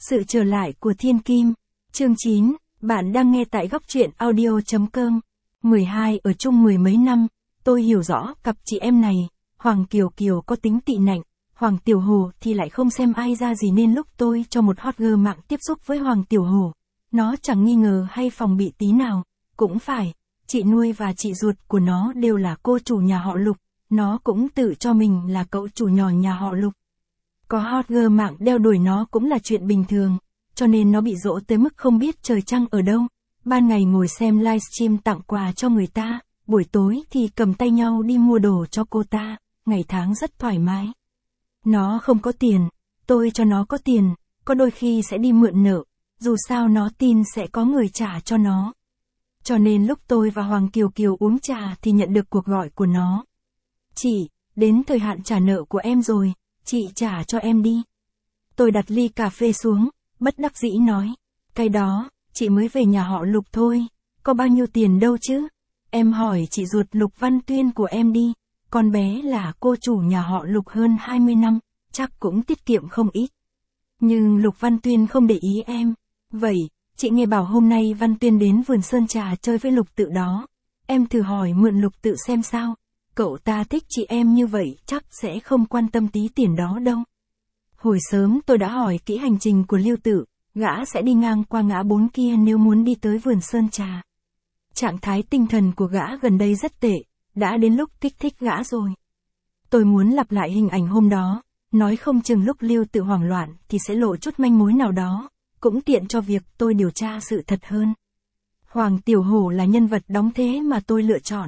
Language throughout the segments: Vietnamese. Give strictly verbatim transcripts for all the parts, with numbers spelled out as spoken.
Sự trở lại của Thiên Kim. Chương chín, bạn đang nghe tại góc truyện audio chấm com. mười hai ở chung mười mấy năm, tôi hiểu rõ cặp chị em này, Hoàng Kiều Kiều có tính tị nạnh, Hoàng Tiểu Hồ thì lại không xem ai ra gì nên lúc tôi cho một hot girl mạng tiếp xúc với Hoàng Tiểu Hồ, nó chẳng nghi ngờ hay phòng bị tí nào, cũng phải, chị nuôi và chị ruột của nó đều là cô chủ nhà họ Lục, nó cũng tự cho mình là cậu chủ nhỏ nhà họ Lục. Có hot girl mạng đeo đuổi nó cũng là chuyện bình thường, cho nên nó bị dỗ tới mức không biết trời trăng ở đâu, ban ngày ngồi xem livestream tặng quà cho người ta, buổi tối thì cầm tay nhau đi mua đồ cho cô ta, ngày tháng rất thoải mái. Nó không có tiền, tôi cho nó có tiền, có đôi khi sẽ đi mượn nợ, dù sao nó tin sẽ có người trả cho nó. Cho nên lúc tôi và Hoàng Kiều Kiều uống trà thì nhận được cuộc gọi của nó. Chị, đến thời hạn trả nợ của em rồi, chị trả cho em đi. Tôi đặt ly cà phê xuống, bất đắc dĩ nói, cái đó, chị mới về nhà họ Lục thôi, có bao nhiêu tiền đâu chứ. Em hỏi chị ruột Lục Văn Tuyên của em đi, con bé là cô chủ nhà họ Lục hơn hai mươi năm, chắc cũng tiết kiệm không ít. Nhưng Lục Văn Tuyên không để ý em. Vậy, chị nghe bảo hôm nay Văn Tuyên đến vườn sơn trà chơi với Lục Tự đó. Em thử hỏi mượn Lục Tự xem sao. Cậu ta thích chị em như vậy chắc sẽ không quan tâm tí tiền đó đâu. Hồi sớm tôi đã hỏi kỹ hành trình của Lưu Tự, gã sẽ đi ngang qua ngã bốn kia nếu muốn đi tới vườn sơn trà. Trạng thái tinh thần của gã gần đây rất tệ, đã đến lúc kích thích gã rồi. Tôi muốn lặp lại hình ảnh hôm đó, nói không chừng lúc Lưu Tự hoảng loạn thì sẽ lộ chút manh mối nào đó, cũng tiện cho việc tôi điều tra sự thật hơn. Hoàng Tiểu Hổ là nhân vật đóng thế mà tôi lựa chọn.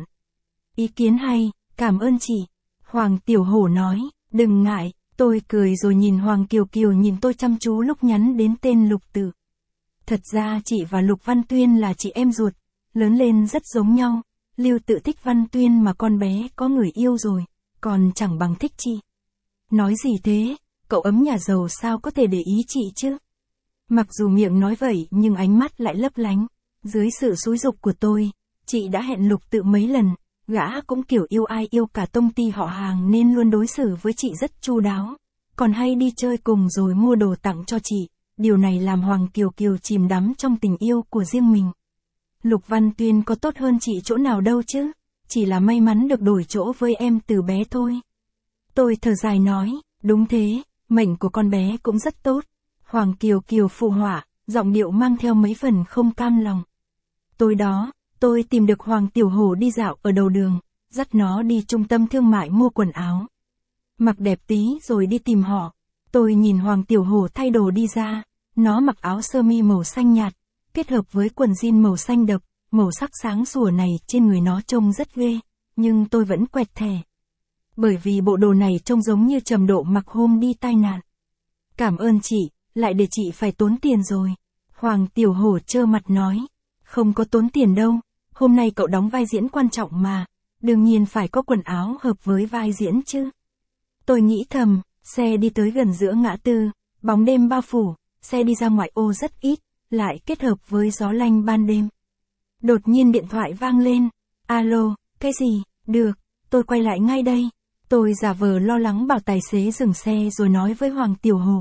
Ý kiến hay, cảm ơn chị. Hoàng Tiểu Hổ nói, đừng ngại, tôi cười rồi nhìn Hoàng Kiều Kiều nhìn tôi chăm chú lúc nhắn đến tên Lục Tự. Thật ra chị và Lục Văn Tuyên là chị em ruột, lớn lên rất giống nhau, Lưu Tự thích Văn Tuyên mà con bé có người yêu rồi, còn chẳng bằng thích chị. Nói gì thế, cậu ấm nhà giàu sao có thể để ý chị chứ? Mặc dù miệng nói vậy nhưng ánh mắt lại lấp lánh, dưới sự xúi giục của tôi, chị đã hẹn Lục Tự mấy lần. Gã cũng kiểu yêu ai yêu cả tông ty họ hàng nên luôn đối xử với chị rất chu đáo, còn hay đi chơi cùng rồi mua đồ tặng cho chị, điều này làm Hoàng Kiều Kiều chìm đắm trong tình yêu của riêng mình. Lục Văn Tuyên có tốt hơn chị chỗ nào đâu chứ, chỉ là may mắn được đổi chỗ với em từ bé thôi. Tôi thở dài nói, đúng thế, mệnh của con bé cũng rất tốt. Hoàng Kiều Kiều phụ họa, giọng điệu mang theo mấy phần không cam lòng. Tối đó, tôi tìm được Hoàng Tiểu Hổ đi dạo ở đầu đường, dắt nó đi trung tâm thương mại mua quần áo. Mặc đẹp tí rồi đi tìm họ. Tôi nhìn Hoàng Tiểu Hổ thay đồ đi ra, nó mặc áo sơ mi màu xanh nhạt, kết hợp với quần jean màu xanh đậm, màu sắc sáng sủa này trên người nó trông rất ghê, nhưng tôi vẫn quẹt thẻ. Bởi vì bộ đồ này trông giống như Trầm Độ mặc hôm đi tai nạn. Cảm ơn chị, lại để chị phải tốn tiền rồi. Hoàng Tiểu Hổ trơ mặt nói, không có tốn tiền đâu. Hôm nay cậu đóng vai diễn quan trọng mà, đương nhiên phải có quần áo hợp với vai diễn chứ. Tôi nghĩ thầm, xe đi tới gần giữa ngã tư, bóng đêm bao phủ, xe đi ra ngoại ô rất ít, lại kết hợp với gió lanh ban đêm. Đột nhiên điện thoại vang lên, alo, cái gì, được, tôi quay lại ngay đây. Tôi giả vờ lo lắng bảo tài xế dừng xe rồi nói với Hoàng Tiểu Hồ.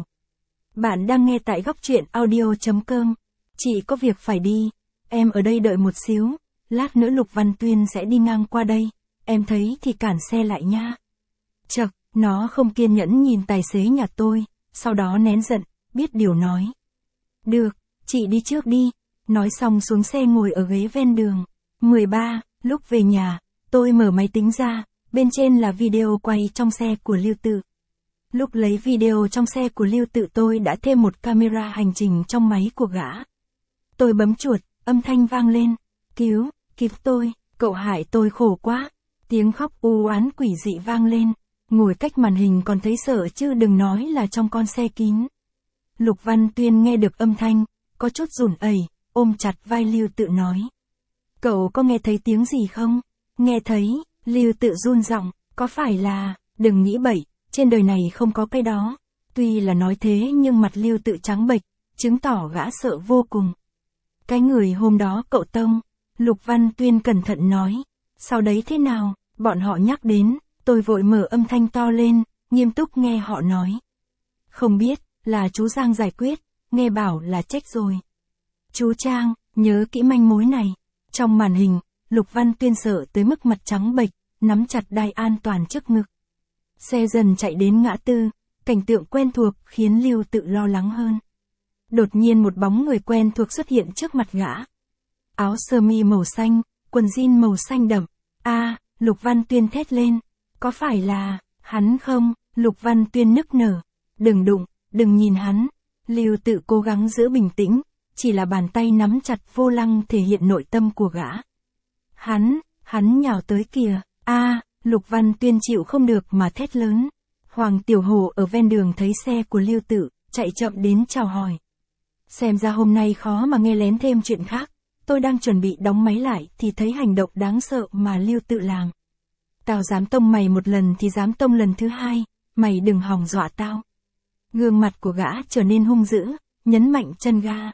Bạn đang nghe tại góc truyện audio chấm com, chị có việc phải đi, em ở đây đợi một xíu. Lát nữa Lục Văn Tuyên sẽ đi ngang qua đây, em thấy thì cản xe lại nha. Chậc, nó không kiên nhẫn nhìn tài xế nhà tôi, sau đó nén giận, biết điều nói. Được, chị đi trước đi, nói xong xuống xe ngồi ở ghế ven đường. mười ba, lúc về nhà, tôi mở máy tính ra, bên trên là video quay trong xe của Lưu Tự. Lúc lấy video trong xe của Lưu Tự tôi đã thêm một camera hành trình trong máy của gã. Tôi bấm chuột, âm thanh vang lên, cứu. Kịp tôi, cậu hại tôi khổ quá. Tiếng khóc u oán quỷ dị vang lên, ngồi cách màn hình còn thấy sợ chứ đừng nói là trong con xe kín. Lục Văn Tuyên nghe được âm thanh, có chút run rẩy, ôm chặt vai Lưu Tự nói. Cậu có nghe thấy tiếng gì không? Nghe thấy, Lưu Tự run giọng, có phải là, đừng nghĩ bậy, trên đời này không có cái đó. Tuy là nói thế nhưng mặt Lưu Tự trắng bệch, chứng tỏ gã sợ vô cùng. Cái người hôm đó cậu tông. Lục Văn Tuyên cẩn thận nói, sau đấy thế nào, bọn họ nhắc đến, tôi vội mở âm thanh to lên, nghiêm túc nghe họ nói. Không biết, là chú Giang giải quyết, nghe bảo là chết rồi. Chú Trang, nhớ kỹ manh mối này. Trong màn hình, Lục Văn Tuyên sợ tới mức mặt trắng bệch, nắm chặt đai an toàn trước ngực. Xe dần chạy đến ngã tư, cảnh tượng quen thuộc khiến Lưu Tự lo lắng hơn. Đột nhiên một bóng người quen thuộc xuất hiện trước mặt gã. Áo sơ mi màu xanh, quần jean màu xanh đậm. A, Lục Văn Tuyên thét lên. Có phải là, hắn không? Lục Văn Tuyên nức nở. Đừng đụng, đừng nhìn hắn. Lưu Tự cố gắng giữ bình tĩnh, chỉ là bàn tay nắm chặt vô lăng thể hiện nội tâm của gã. Hắn, hắn nhào tới kìa. A, Lục Văn Tuyên chịu không được mà thét lớn. Hoàng Tiểu Hổ ở ven đường thấy xe của Lưu Tự, chạy chậm đến chào hỏi. Xem ra hôm nay khó mà nghe lén thêm chuyện khác. Tôi đang chuẩn bị đóng máy lại thì thấy hành động đáng sợ mà Lưu Tự làm. Tao dám tông mày một lần thì dám tông lần thứ hai, mày đừng hòng dọa tao. Gương mặt của gã trở nên hung dữ, nhấn mạnh chân ga.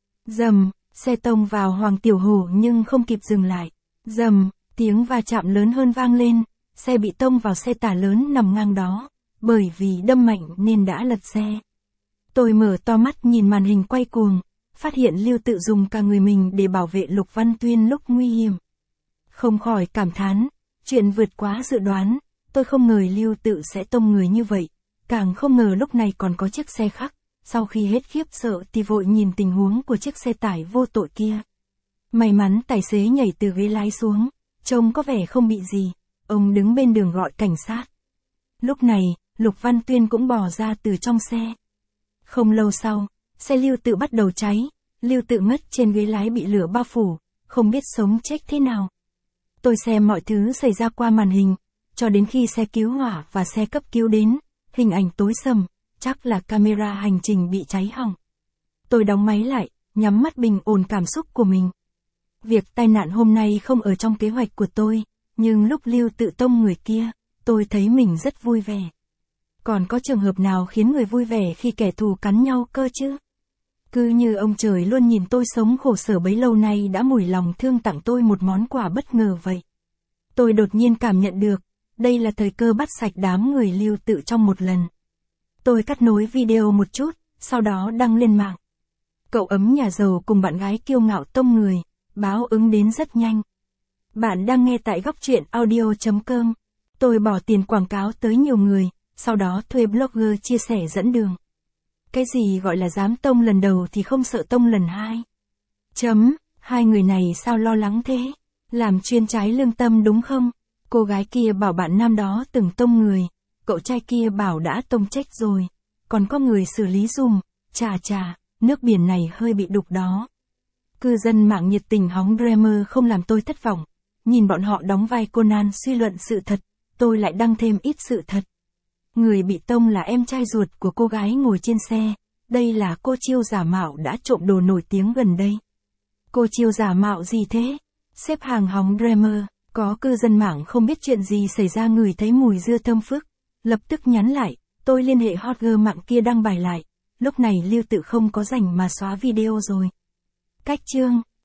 Dầm, xe tông vào Hoàng Tiểu Hổ nhưng không kịp dừng lại. Dầm, tiếng va chạm lớn hơn vang lên, xe bị tông vào xe tải lớn nằm ngang đó, bởi vì đâm mạnh nên đã lật xe. Tôi mở to mắt nhìn màn hình quay cuồng, phát hiện Lưu Tự dùng cả người mình để bảo vệ Lục Văn Tuyên lúc nguy hiểm. Không khỏi cảm thán, chuyện vượt quá dự đoán, tôi không ngờ Lưu Tự sẽ tông người như vậy, càng không ngờ lúc này còn có chiếc xe khác. Sau khi hết khiếp sợ thì vội nhìn tình huống của chiếc xe tải vô tội kia. May mắn tài xế nhảy từ ghế lái xuống, trông có vẻ không bị gì, ông đứng bên đường gọi cảnh sát. Lúc này, Lục Văn Tuyên cũng bò ra từ trong xe. Không lâu sau, xe Lưu Tự bắt đầu cháy, Lưu Tự ngất trên ghế lái bị lửa bao phủ, không biết sống chết thế nào. Tôi xem mọi thứ xảy ra qua màn hình, cho đến khi xe cứu hỏa và xe cấp cứu đến, hình ảnh tối sầm, chắc là camera hành trình bị cháy hỏng. Tôi đóng máy lại, nhắm mắt bình ổn cảm xúc của mình. Việc tai nạn hôm nay không ở trong kế hoạch của tôi, nhưng lúc Lưu Tự tông người kia, tôi thấy mình rất vui vẻ. Còn có trường hợp nào khiến người vui vẻ khi kẻ thù cắn nhau cơ chứ? Cứ như ông trời luôn nhìn tôi sống khổ sở bấy lâu nay đã mủi lòng thương tặng tôi một món quà bất ngờ vậy. Tôi đột nhiên cảm nhận được, đây là thời cơ bắt sạch đám người Lưu Tự trong một lần. Tôi cắt nối video một chút, sau đó đăng lên mạng. Cậu ấm nhà giàu cùng bạn gái kiêu ngạo tông người, báo ứng đến rất nhanh. Bạn đang nghe tại góc truyện audio chấm com. Tôi bỏ tiền quảng cáo tới nhiều người, sau đó thuê blogger chia sẻ dẫn đường. Cái gì gọi là dám tông lần đầu thì không sợ tông lần hai. Chấm, hai người này sao lo lắng thế? Làm chuyên trái lương tâm đúng không? Cô gái kia bảo bạn nam đó từng tông người, cậu trai kia bảo đã tông chết rồi, còn có người xử lý dùm, chà chà, nước biển này hơi bị đục đó. Cư dân mạng nhiệt tình hóng drama không làm tôi thất vọng, nhìn bọn họ đóng vai Conan suy luận sự thật, tôi lại đăng thêm ít sự thật. Người bị tông là em trai ruột của cô gái ngồi trên xe, đây là cô Chiêu giả mạo đã trộm đồ nổi tiếng gần đây. Cô Chiêu giả mạo gì thế? Xếp hàng hóng drama, có cư dân mạng không biết chuyện gì xảy ra ngửi thấy mùi dưa thơm phức, lập tức nhắn lại, tôi liên hệ hot girl mạng kia đăng bài lại, lúc này Lưu Tự không có rảnh mà xóa video rồi. Cách chương